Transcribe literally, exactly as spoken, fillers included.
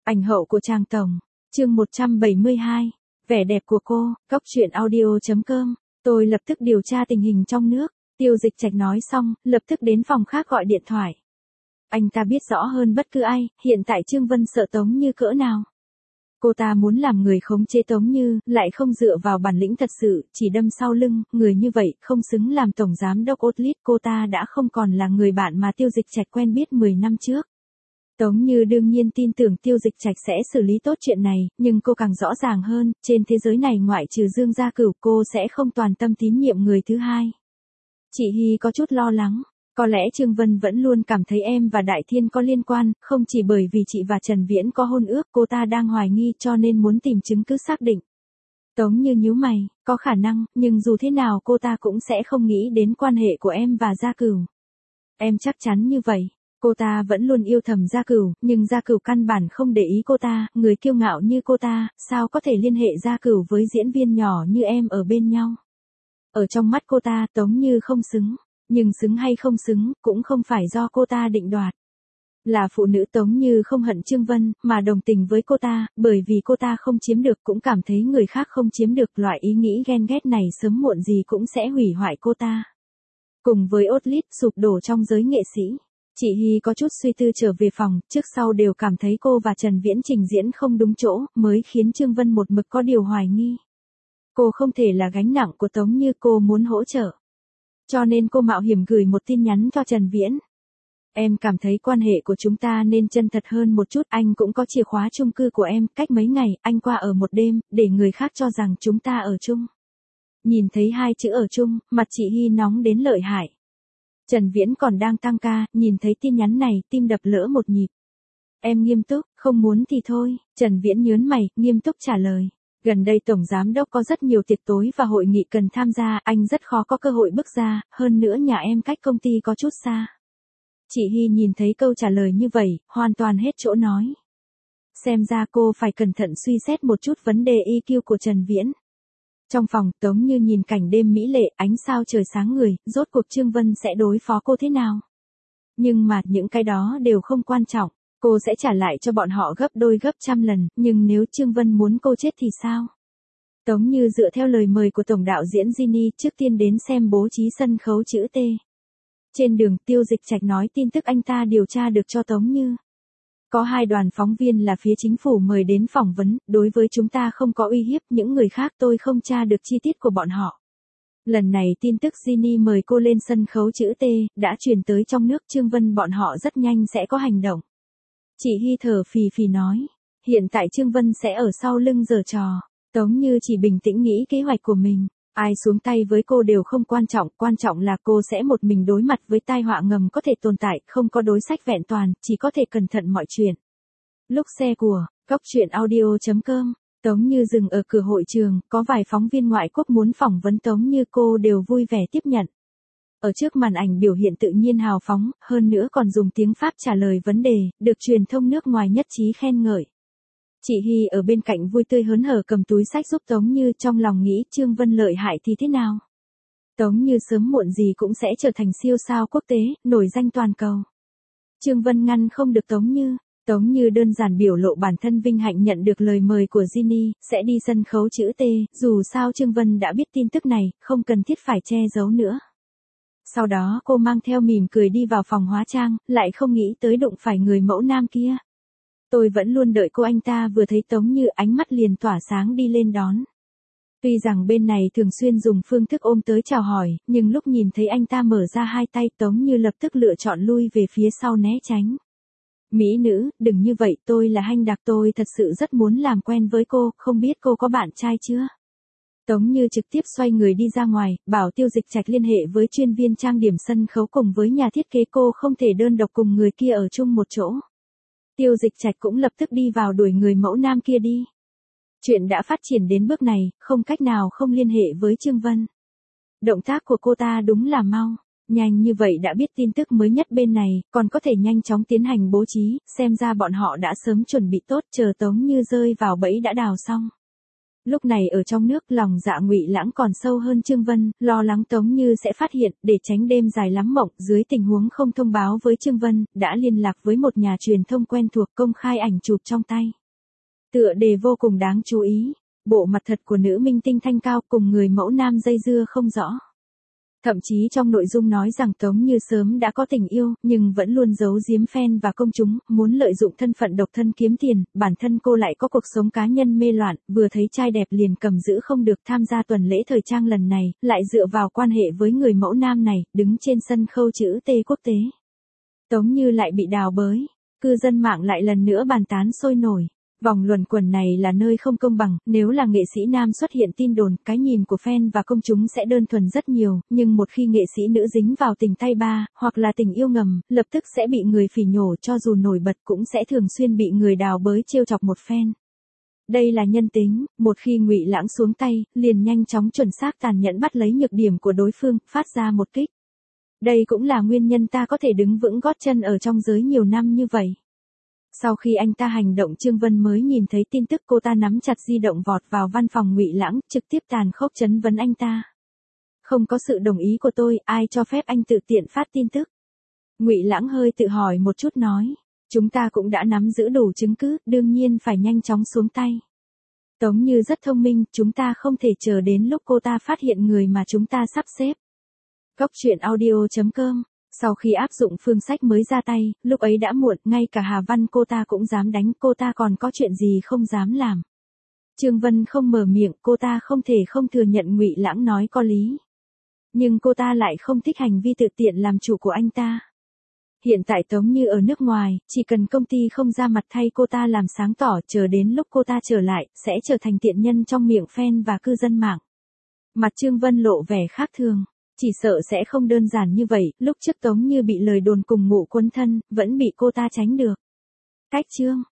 Ảnh hậu của Tràng Tổng, chương một trăm bảy mươi hai, vẻ đẹp của cô, góc truyện audio chấm com, tôi lập tức điều tra tình hình trong nước, Tiêu Dịch Trạch nói xong, lập tức đến phòng khác gọi điện thoại. Anh ta biết rõ hơn bất cứ ai, hiện tại Trương Vân sợ Tống Như cỡ nào. Cô ta muốn làm người khống chế Tống Như, lại không dựa vào bản lĩnh thật sự, chỉ đâm sau lưng, người như vậy không xứng làm tổng giám đốc Outlet, cô ta đã không còn là người bạn mà Tiêu Dịch Trạch quen biết mười năm trước. Tống Như đương nhiên tin tưởng Tiêu Dịch Trạch sẽ xử lý tốt chuyện này, nhưng cô càng rõ ràng hơn, trên thế giới này ngoại trừ Dương Gia Cửu cô sẽ không toàn tâm tín nhiệm người thứ hai. Chị Hy có chút lo lắng, có lẽ Trương Vân vẫn luôn cảm thấy em và Đại Thiên có liên quan, không chỉ bởi vì chị và Trần Viễn có hôn ước, cô ta đang hoài nghi cho nên muốn tìm chứng cứ xác định. Tống Như nhíu mày, có khả năng, nhưng dù thế nào cô ta cũng sẽ không nghĩ đến quan hệ của em và Gia Cửu. Em chắc chắn như vậy. Cô ta vẫn luôn yêu thầm Gia Cửu, nhưng Gia Cửu căn bản không để ý cô ta, người kiêu ngạo như cô ta, sao có thể liên hệ Gia Cửu với diễn viên nhỏ như em ở bên nhau. Ở trong mắt cô ta, Tống Như không xứng, nhưng xứng hay không xứng, cũng không phải do cô ta định đoạt. Là phụ nữ Tống Như không hận Trương Vân, mà đồng tình với cô ta, bởi vì cô ta không chiếm được cũng cảm thấy người khác không chiếm được, loại ý nghĩ ghen ghét này sớm muộn gì cũng sẽ hủy hoại cô ta. Cùng với Outlet sụp đổ trong giới nghệ sĩ. Chị Hy có chút suy tư trở về phòng, trước sau đều cảm thấy cô và Trần Viễn trình diễn không đúng chỗ, mới khiến Trương Vân một mực có điều hoài nghi. Cô không thể là gánh nặng của Tống Như, cô muốn hỗ trợ. Cho nên cô mạo hiểm gửi một tin nhắn cho Trần Viễn. Em cảm thấy quan hệ của chúng ta nên chân thật hơn một chút, anh cũng có chìa khóa chung cư của em, cách mấy ngày, anh qua ở một đêm, để người khác cho rằng chúng ta ở chung. Nhìn thấy hai chữ ở chung, mặt chị Hy nóng đến lợi hại. Trần Viễn còn đang tăng ca, nhìn thấy tin nhắn này, tim đập lỡ một nhịp. Em nghiêm túc, không muốn thì thôi, Trần Viễn nhớn mày, nghiêm túc trả lời. Gần đây Tổng Giám Đốc có rất nhiều tiệc tối và hội nghị cần tham gia, anh rất khó có cơ hội bước ra, hơn nữa nhà em cách công ty có chút xa. Chị Hy nhìn thấy câu trả lời như vậy, hoàn toàn hết chỗ nói. Xem ra cô phải cẩn thận suy xét một chút vấn đề i kiu của Trần Viễn. Trong phòng, Tống Như nhìn cảnh đêm mỹ lệ, ánh sao trời sáng người, rốt cuộc Trương Vân sẽ đối phó cô thế nào? Nhưng mà, những cái đó đều không quan trọng, cô sẽ trả lại cho bọn họ gấp đôi gấp trăm lần, nhưng nếu Trương Vân muốn cô chết thì sao? Tống Như dựa theo lời mời của tổng đạo diễn Ginny, trước tiên đến xem bố trí sân khấu chữ T. Trên đường, Tiêu Dịch Trạch nói tin tức anh ta điều tra được cho Tống Như. Có hai đoàn phóng viên là phía chính phủ mời đến phỏng vấn, đối với chúng ta không có uy hiếp, những người khác tôi không tra được chi tiết của bọn họ. Lần này tin tức Ginny mời cô lên sân khấu chữ T, đã truyền tới trong nước, Trương Vân bọn họ rất nhanh sẽ có hành động. Chị Hy thở phì phì nói, hiện tại Trương Vân sẽ ở sau lưng giở trò, Tống Như chỉ bình tĩnh nghĩ kế hoạch của mình. Ai xuống tay với cô đều không quan trọng, quan trọng là cô sẽ một mình đối mặt với tai họa ngầm có thể tồn tại, không có đối sách vẹn toàn, chỉ có thể cẩn thận mọi chuyện. Lúc xe của, góc truyện audio chấm com, Tống Như dừng ở cửa hội trường, có vài phóng viên ngoại quốc muốn phỏng vấn Tống Như, cô đều vui vẻ tiếp nhận. Ở trước màn ảnh biểu hiện tự nhiên hào phóng, hơn nữa còn dùng tiếng Pháp trả lời vấn đề, được truyền thông nước ngoài nhất trí khen ngợi. Chị Hy ở bên cạnh vui tươi hớn hở cầm túi sách giúp Tống Như, trong lòng nghĩ Trương Vân lợi hại thì thế nào? Tống Như sớm muộn gì cũng sẽ trở thành siêu sao quốc tế, nổi danh toàn cầu. Trương Vân ngăn không được Tống Như. Tống Như đơn giản biểu lộ bản thân vinh hạnh nhận được lời mời của Ginny, sẽ đi sân khấu chữ T, dù sao Trương Vân đã biết tin tức này, không cần thiết phải che giấu nữa. Sau đó cô mang theo mỉm cười đi vào phòng hóa trang, lại không nghĩ tới đụng phải người mẫu nam kia. Tôi vẫn luôn đợi cô, anh ta vừa thấy Tống Như ánh mắt liền tỏa sáng đi lên đón. Tuy rằng bên này thường xuyên dùng phương thức ôm tới chào hỏi, nhưng lúc nhìn thấy anh ta mở ra hai tay, Tống Như lập tức lựa chọn lui về phía sau né tránh. Mỹ nữ, đừng như vậy, tôi là Hanh Đặc, tôi thật sự rất muốn làm quen với cô, không biết cô có bạn trai chưa? Tống Như trực tiếp xoay người đi ra ngoài, bảo Tiêu Dịch Trạch liên hệ với chuyên viên trang điểm sân khấu cùng với nhà thiết kế, cô không thể đơn độc cùng người kia ở chung một chỗ. Tiêu Dịch Trạch cũng lập tức đi vào đuổi người mẫu nam kia đi. Chuyện đã phát triển đến bước này, không cách nào không liên hệ với Trương Vân. Động tác của cô ta đúng là mau, nhanh như vậy đã biết tin tức mới nhất bên này, còn có thể nhanh chóng tiến hành bố trí, xem ra bọn họ đã sớm chuẩn bị tốt, chờ Tống Như rơi vào bẫy đã đào xong. Lúc này ở trong nước, lòng dạ Ngụy Lãng còn sâu hơn Trương Vân, lo lắng Tống Như sẽ phát hiện, để tránh đêm dài lắm mộng, dưới tình huống không thông báo với Trương Vân, đã liên lạc với một nhà truyền thông quen thuộc, công khai ảnh chụp trong tay. Tựa đề vô cùng đáng chú ý, bộ mặt thật của nữ minh tinh thanh cao cùng người mẫu nam dây dưa không rõ. Thậm chí trong nội dung nói rằng Tống Như sớm đã có tình yêu, nhưng vẫn luôn giấu giếm fan và công chúng, muốn lợi dụng thân phận độc thân kiếm tiền, bản thân cô lại có cuộc sống cá nhân mê loạn, vừa thấy trai đẹp liền cầm giữ không được. Tham gia tuần lễ thời trang lần này, lại dựa vào quan hệ với người mẫu nam này, đứng trên sân khấu chữ T quốc tế. Tống Như lại bị đào bới, cư dân mạng lại lần nữa bàn tán sôi nổi. Vòng luẩn quẩn này là nơi không công bằng, nếu là nghệ sĩ nam xuất hiện tin đồn, cái nhìn của fan và công chúng sẽ đơn thuần rất nhiều, nhưng một khi nghệ sĩ nữ dính vào tình tay ba, hoặc là tình yêu ngầm, lập tức sẽ bị người phỉ nhổ, cho dù nổi bật cũng sẽ thường xuyên bị người đào bới trêu chọc một fan. Đây là nhân tính, một khi Ngụy Lãng xuống tay, liền nhanh chóng chuẩn xác tàn nhẫn bắt lấy nhược điểm của đối phương, phát ra một kích. Đây cũng là nguyên nhân ta có thể đứng vững gót chân ở trong giới nhiều năm như vậy. Sau khi anh ta hành động, Trương Vân mới nhìn thấy tin tức, cô ta nắm chặt di động vọt vào văn phòng Ngụy Lãng, trực tiếp tàn khốc chất vấn anh ta. Không có sự đồng ý của tôi, ai cho phép anh tự tiện phát tin tức? Ngụy Lãng hơi tự hỏi một chút nói, chúng ta cũng đã nắm giữ đủ chứng cứ, đương nhiên phải nhanh chóng xuống tay. Tống Như rất thông minh, chúng ta không thể chờ đến lúc cô ta phát hiện người mà chúng ta sắp xếp. Góc truyện audio chấm com. Sau khi áp dụng phương sách mới ra tay, lúc ấy đã muộn, ngay cả Hà Văn cô ta cũng dám đánh, cô ta còn có chuyện gì không dám làm. Trương Vân không mở miệng, cô ta không thể không thừa nhận Ngụy Lãng nói có lý. Nhưng cô ta lại không thích hành vi tự tiện làm chủ của anh ta. Hiện tại Tống Như ở nước ngoài, chỉ cần công ty không ra mặt thay cô ta làm sáng tỏ, chờ đến lúc cô ta trở lại, sẽ trở thành tiện nhân trong miệng fan và cư dân mạng. Mặt Trương Vân lộ vẻ khác thường. Chỉ sợ sẽ không đơn giản như vậy, lúc trước Tống Như bị lời đồn cùng ngụ quân thân, vẫn bị cô ta tránh được. Cách chương